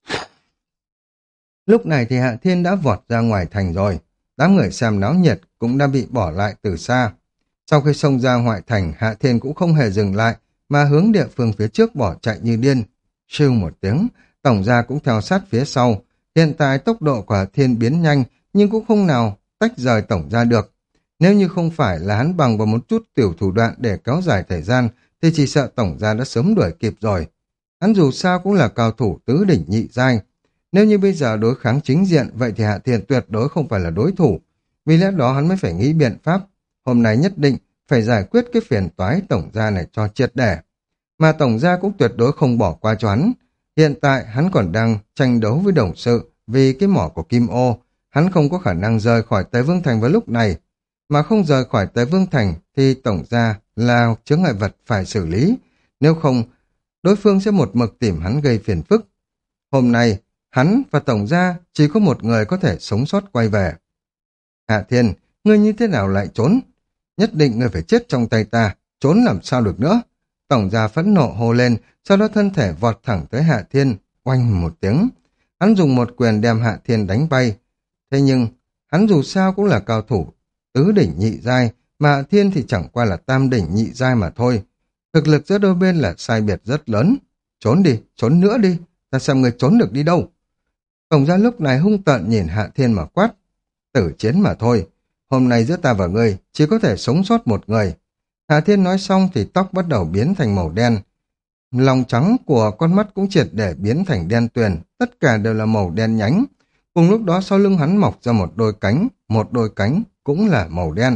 Lúc này thì Hạ Thiên đã vọt ra ngoài thành rồi, đám người xem náo nhiệt cũng đã bị bỏ lại từ xa. Sau khi xông ra ngoại thành, Hạ Thiên cũng không hề dừng lại, mà hướng địa phương phía trước bỏ chạy như điên. Sưu một tiếng, tổng gia cũng theo sát phía sau. Hiện tại tốc độ của Hạ Thiên biến nhanh, nhưng cũng không nào tách rời tổng gia được. Nếu như không phải là hắn bằng vào một chút tiểu thủ đoạn để kéo dài thời gian, thì chỉ sợ tổng gia đã sớm đuổi kịp rồi. Hắn dù sao cũng là cao thủ tứ đỉnh nhị giai. Nếu như bây giờ đối kháng chính diện, vậy thì Hạ Thiên tuyệt đối không phải là đối thủ. Vì lẽ đó hắn mới phải nghĩ biện pháp. Hôm nay nhất định phải giải quyết cái phiền toái tổng gia này cho triệt để. Mà tổng gia cũng tuyệt đối không bỏ qua cho hắn. Hiện tại hắn còn đang tranh đấu với đồng sự vì cái mỏ của Kim Ô. Hắn không có khả năng rời khỏi Tây Vương Thành vào lúc này. Mà không rời khỏi Tây Vương Thành thì tổng gia là chướng ngại vật phải xử lý. Nếu không, đối phương sẽ một mực tìm hắn gây phiền phức. Hôm nay, hắn và tổng gia chỉ có một người có thể sống sót quay về. Hạ Thiên, ngươi như thế nào lại trốn? Nhất định ngươi phải chết trong tay ta, trốn làm sao được nữa? Tổng gia phẫn nộ hô lên, sau đó thân thể vọt thẳng tới Hạ Thiên, oanh một tiếng. Hắn dùng một quyền đem Hạ Thiên đánh bay. Thế nhưng, hắn dù sao cũng là cao thủ tứ đỉnh nhị giai, mà Hạ Thiên thì chẳng qua là tam đỉnh nhị giai mà thôi. Thực lực giữa đôi bên là sai biệt rất lớn. Trốn đi, trốn nữa đi, ta xem ngươi trốn được đi đâu. Tổng gia lúc này hung tợn nhìn Hạ Thiên mà quát. Tử chiến mà thôi, hôm nay giữa ta và ngươi chỉ có thể sống sót một người. Hạ Thiên nói xong thì tóc bắt đầu biến thành màu đen. Lòng trắng của con mắt cũng triệt để biến thành đen tuyền, tất cả đều là màu đen nhánh. Cùng lúc đó sau lưng hắn mọc ra một đôi cánh, một đôi cánh cũng là màu đen.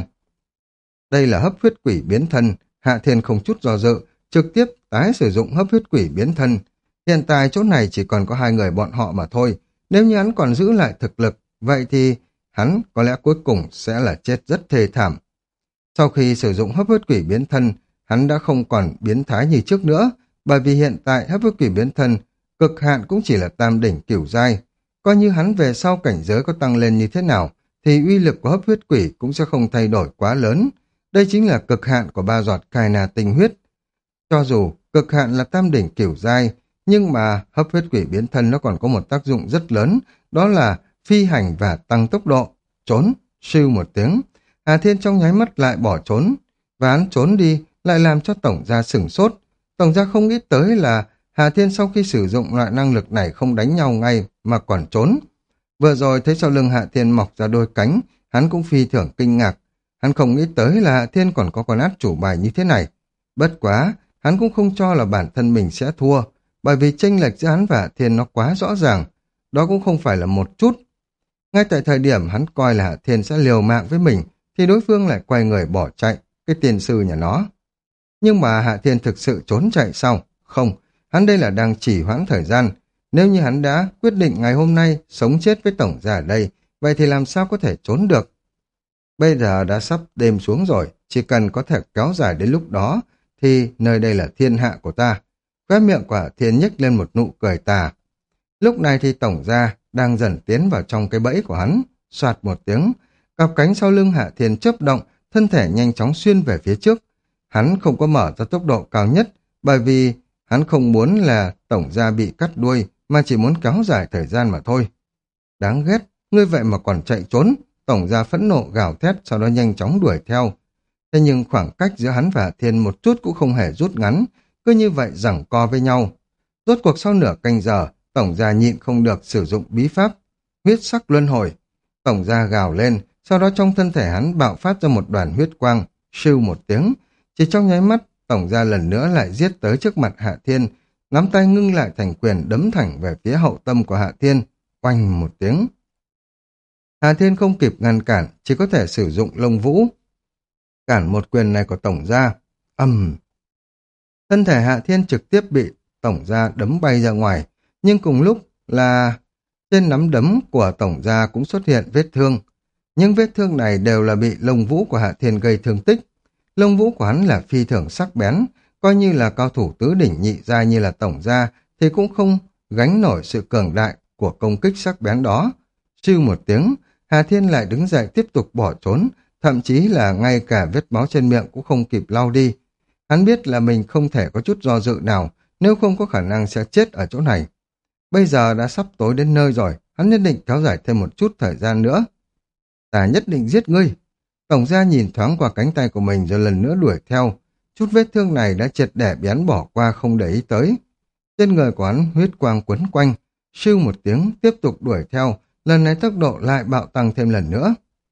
Đây là hấp huyết quỷ biến thân, Hạ Thiên không chút do dự, trực tiếp tái sử dụng hấp huyết quỷ biến thân. Hiện tại chỗ này chỉ còn có hai người bọn họ mà thôi, nếu như hắn còn giữ lại thực lực, vậy thì hắn có lẽ cuối cùng sẽ là chết rất thê thảm. Sau khi sử dụng hấp huyết quỷ biến thân, hắn đã không còn biến thái như trước nữa, bởi vì hiện tại hấp huyết quỷ biến thân cực hạn cũng chỉ là tam đỉnh cửu giai. Coi như hắn về sau cảnh giới có tăng lên như thế nào, thì uy lực của hấp huyết quỷ cũng sẽ không thay đổi quá lớn. Đây chính là cực hạn của ba giọt cài nà tinh huyết. Cho dù cực hạn là tam đỉnh cửu giai, nhưng mà hấp huyết quỷ biến thân nó còn có một tác dụng rất lớn, đó là phi hành và tăng tốc độ. Trốn, siêu một tiếng. Hà Thiên trong nháy mắt lại bỏ trốn, và hắn trốn đi lại làm cho tổng gia sửng sốt. Tổng gia không nghĩ tới là Hà Thiên sau khi sử dụng loại năng lực này không đánh nhau ngay mà còn trốn. Vừa rồi thấy sau lưng Hạ Thiên mọc ra đôi cánh, hắn cũng phi thường kinh ngạc. Hắn không nghĩ tới là Hạ Thiên còn có con át chủ bài như thế này. Bất quá, hắn cũng không cho là bản thân mình sẽ thua, bởi vì chênh lệch giữa hắn và Hạ Thiên nó quá rõ ràng. Đó cũng không phải là một chút. Ngay tại thời điểm hắn coi là Hạ Thiên sẽ liều mạng với mình, thì đối phương lại quay người bỏ chạy, cái tiền sư nhà nó. Nhưng mà Hạ Thiên thực sự trốn chạy sao? Không, hắn đây là đang chỉ hoãn thời gian. Nếu như hắn đã quyết định ngày hôm nay sống chết với tổng gia ở đây, vậy thì làm sao có thể trốn được? Bây giờ đã sắp đêm xuống rồi, chỉ cần có thể kéo dài đến lúc đó, thì nơi đây là thiên hạ của ta. Khóe miệng của Hạ Thiên nhếch lên một nụ cười tà. Lúc này thì tổng gia đang dần tiến vào trong cái bẫy của hắn, soạt một tiếng, cặp cánh sau lưng Hạ Thiên chớp động, thân thể nhanh chóng xuyên về phía trước. Hắn không có mở ra tốc độ cao nhất, bởi vì hắn không muốn là tổng gia bị cắt đuôi, mà chỉ muốn kéo dài thời gian mà thôi. Đáng ghét, ngươi vậy mà còn chạy trốn. Tổng gia phẫn nộ gào thét, sau đó nhanh chóng đuổi theo. Thế nhưng khoảng cách giữa hắn và Hạ Thiên một chút cũng không hề rút ngắn, cứ như vậy giằng co với nhau. Rốt cuộc sau nửa canh giờ, tổng gia nhịn không được sử dụng bí pháp huyết sắc luân hồi. Tổng gia gào lên, sau đó trong thân thể hắn bạo phát ra một đoàn huyết quang, siêu một tiếng. Chỉ trong nháy mắt, tổng gia lần nữa lại giết tới trước mặt Hạ Thiên, nắm tay ngưng lại thành quyền đấm thẳng về phía hậu tâm của Hạ Thiên, oanh một tiếng. Hà Thiên không kịp ngăn cản, chỉ có thể sử dụng lông vũ. Cản một quyền này của tổng gia. Ầm. Thân thể Hạ Thiên trực tiếp bị tổng gia đấm bay ra ngoài, nhưng cùng lúc là trên nắm đấm của tổng gia cũng xuất hiện vết thương. Những vết thương này đều là bị lông vũ của Hạ Thiên gây thương tích. Lông vũ của hắn là phi thường sắc bén, coi như là cao thủ tứ đỉnh nhị gia như là tổng gia thì cũng không gánh nổi sự cường đại của công kích sắc bén đó. Sư một tiếng, Hà Thiên lại đứng dậy tiếp tục bỏ trốn, thậm chí là ngay cả vết máu trên miệng cũng không kịp lau đi. Hắn biết là mình không thể có chút do dự nào, nếu không có khả năng sẽ chết ở chỗ này. Bây giờ đã sắp tối đến nơi rồi, hắn nhất định kéo dài thêm một chút thời gian nữa. Ta nhất định giết ngươi. Tổng gia nhìn thoáng qua cánh tay của mình rồi lần nữa đuổi theo. Chút vết thương này đã triệt để bén bỏ qua không để ý tới. Trên người của hắn huyết quang quấn quanh, siêu một tiếng tiếp tục đuổi theo, lần này tốc độ lại bạo tăng thêm lần nữa.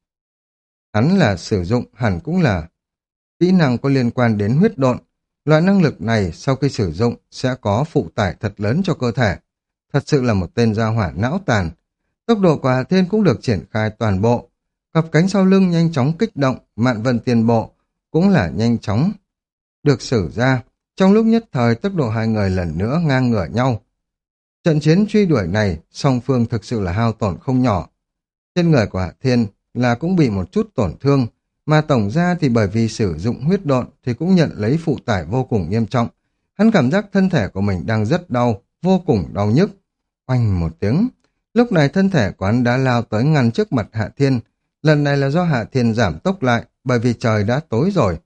Hắn là sử dụng hẳn cũng là kỹ năng có liên quan đến huyết độn. Loại năng lực này sau khi sử dụng sẽ có phụ tải thật lớn cho cơ thể. Thật sự là một tên gia hỏa não tàn. Tốc độ của Hà Thiên cũng được triển khai toàn bộ. Cặp cánh sau lưng nhanh chóng kích động, mạn vân tiền bộ cũng là nhanh chóng được sử ra. Trong lúc nhất thời tốc độ hai người lần nữa ngang ngửa nhau. Trận chiến truy đuổi này, song phương thực sự là hao tổn không nhỏ. Trên người của Hạ Thiên là cũng bị một chút tổn thương, mà tổng gia thì bởi vì sử dụng huyết độn thì cũng nhận lấy phụ tải vô cùng nghiêm trọng. Hắn cảm giác thân thể của mình đang rất đau, vô cùng đau nhức. Oanh một tiếng, lúc này thân thể của hắn đã lao tới ngăn trước mặt Hạ Thiên. Lần này là do Hạ Thiên giảm tốc lại, bởi vì trời đã tối rồi.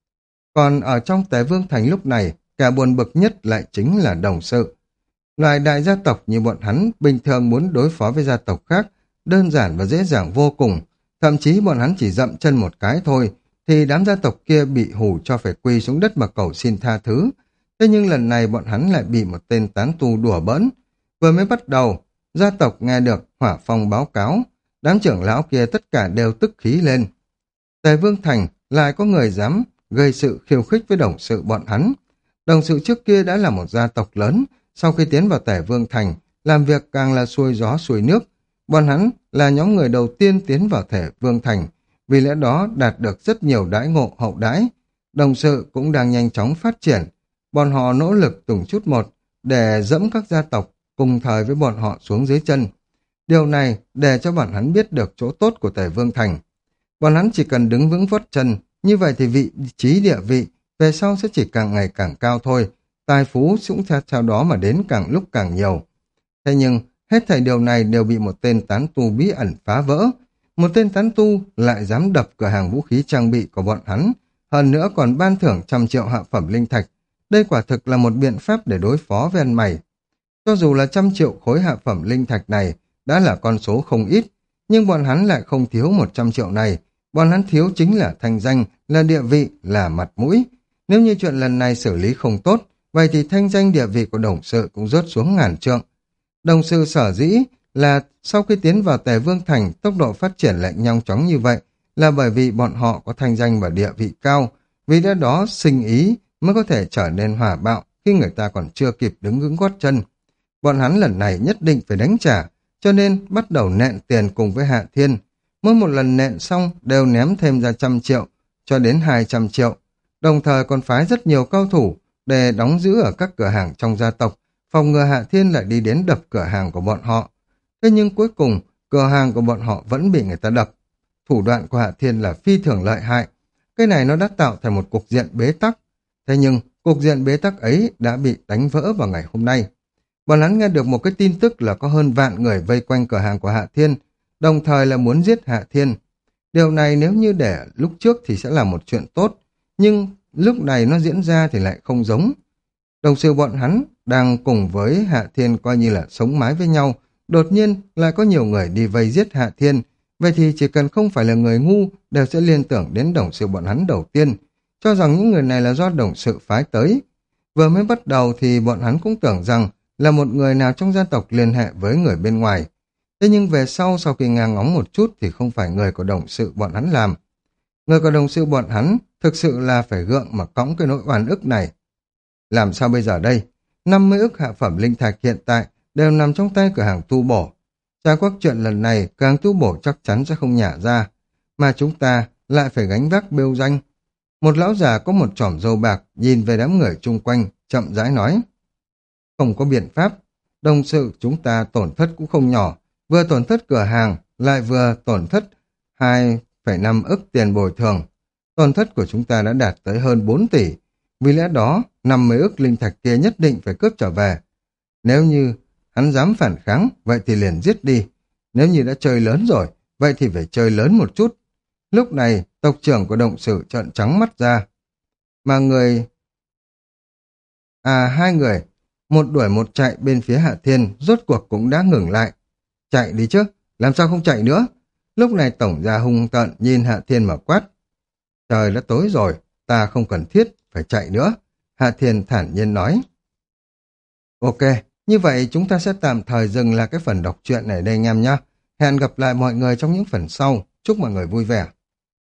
Còn ở trong Tề Vương Thành lúc này, kẻ buồn bực nhất lại chính là đồng sự. Loài đại gia tộc như bọn hắn bình thường muốn đối phó với gia tộc khác, đơn giản và dễ dàng vô cùng. Thậm chí bọn hắn chỉ dậm chân một cái thôi, thì đám gia tộc kia bị hù cho phải quỳ xuống đất mà cầu xin tha thứ. Thế nhưng lần này bọn hắn lại bị một tên tán tu đùa bỡn. Vừa mới bắt đầu, gia tộc nghe được Hỏa Phong báo cáo, đám trưởng lão kia tất cả đều tức khí lên. Tề Vương Thành lại có người dám gây sự khiêu khích với đồng sự bọn hắn. Đồng sự trước kia đã là một gia tộc lớn, sau khi tiến vào Tề Vương Thành, làm việc càng là xuôi gió xuôi nước. Bọn hắn là nhóm người đầu tiên tiến vào Tề Vương Thành, vì lẽ đó đạt được rất nhiều đãi ngộ hậu đãi. Đồng sự cũng đang nhanh chóng phát triển, bọn họ nỗ lực từng chút một để dẫm các gia tộc cùng thời với bọn họ xuống dưới chân. Điều này để cho bọn hắn biết được chỗ tốt của Tề Vương Thành. Bọn hắn chỉ cần đứng vững vót chân, như vậy thì vị trí địa vị về sau sẽ chỉ càng ngày càng cao thôi, tài phú cũng theo, theo đó mà đến càng lúc càng nhiều. Thế nhưng, hết thảy điều này đều bị một tên tán tu bí ẩn phá vỡ. Một tên tán tu lại dám đập cửa hàng vũ khí trang bị của bọn hắn, hơn nữa còn ban thưởng trăm triệu hạ phẩm linh thạch. Đây quả thực là một biện pháp để đối phó với ăn mày. Cho dù là trăm triệu khối hạ phẩm linh thạch này đã là con số không ít, nhưng bọn hắn lại không thiếu một trăm triệu này. Bọn hắn thiếu chính là thanh danh, là địa vị, là mặt mũi. Nếu như chuyện lần này xử lý không tốt, vậy thì thanh danh địa vị của đồng sự cũng rớt xuống ngàn trượng. Đồng sự sở dĩ là sau khi tiến vào Tề Vương Thành, tốc độ phát triển lại nhanh chóng như vậy là bởi vì bọn họ có thanh danh và địa vị cao, vì lẽ đó sinh ý mới có thể trở nên hỏa bạo khi người ta còn chưa kịp đứng vững gót chân. Bọn hắn lần này nhất định phải đánh trả, cho nên bắt đầu nện tiền cùng với Hạ Thiên. Mỗi một lần nện xong đều ném thêm ra trăm triệu, cho đến hai trăm triệu. Đồng thời còn phái rất nhiều cao thủ để đóng giữ ở các cửa hàng trong gia tộc, phòng ngừa Hạ Thiên lại đi đến đập cửa hàng của bọn họ. Thế nhưng cuối cùng, cửa hàng của bọn họ vẫn bị người ta đập. Thủ đoạn của Hạ Thiên là phi thường lợi hại. Cái này nó đã tạo thành một cục diện bế tắc. Thế nhưng, cục diện bế tắc ấy đã bị đánh vỡ vào ngày hôm nay. Bọn hắn nghe được một cái tin tức là có hơn vạn người vây quanh cửa hàng của Hạ Thiên, đồng thời là muốn giết Hạ Thiên. Điều này nếu như để lúc trước thì sẽ là một chuyện tốt, nhưng lúc này nó diễn ra thì lại không giống. Đồng sự bọn hắn đang cùng với Hạ Thiên coi như là sống mái với nhau, đột nhiên lại có nhiều người đi vây giết Hạ Thiên. Vậy thì chỉ cần không phải là người ngu đều sẽ liên tưởng đến đồng sự bọn hắn đầu tiên, cho rằng những người này là do đồng sự phái tới. Vừa mới bắt đầu thì bọn hắn cũng tưởng rằng là một người nào trong gia tộc liên hệ với người bên ngoài. Thế nhưng về sau, sau khi ngang ngóng một chút thì không phải người của đồng sự bọn hắn làm. Người của đồng sự bọn hắn thực sự là phải gượng mà cõng cái nỗi oan ức này. Làm sao bây giờ đây? năm mươi ức hạ phẩm linh thạch hiện tại đều nằm trong tay cửa hàng tu bổ. Trà Quốc chuyện lần này càng tu bổ chắc chắn sẽ không nhả ra, mà chúng ta lại phải gánh vác bêu danh. Một lão già có một chòm râu bạc nhìn về đám người chung quanh, chậm rãi nói. Không có biện pháp, đồng sự chúng ta tổn thất cũng không nhỏ, vừa tổn thất cửa hàng, lại vừa tổn thất hai phẩy năm ức tiền bồi thường. Tổn thất của chúng ta đã đạt tới hơn bốn tỷ, vì lẽ đó năm mươi ức linh thạch kia nhất định phải cướp trở về. Nếu như hắn dám phản kháng, vậy thì liền giết đi. Nếu như đã chơi lớn rồi, vậy thì phải chơi lớn một chút. Lúc này, tộc trưởng của động sử trợn trắng mắt ra. Mà người... À, hai người, một đuổi một chạy bên phía Hạ Thiên, rốt cuộc cũng đã ngừng lại. Chạy đi chứ, làm sao không chạy nữa? Lúc này tổng gia hung tợn nhìn Hạ Thiên mà quát. Trời đã tối rồi, ta không cần thiết, phải chạy nữa. Hạ Thiên thản nhiên nói. Ok, như vậy chúng ta sẽ tạm thời dừng lại cái phần đọc truyện này đây anh em nhé. Hẹn gặp lại mọi người trong những phần sau. Chúc mọi người vui vẻ.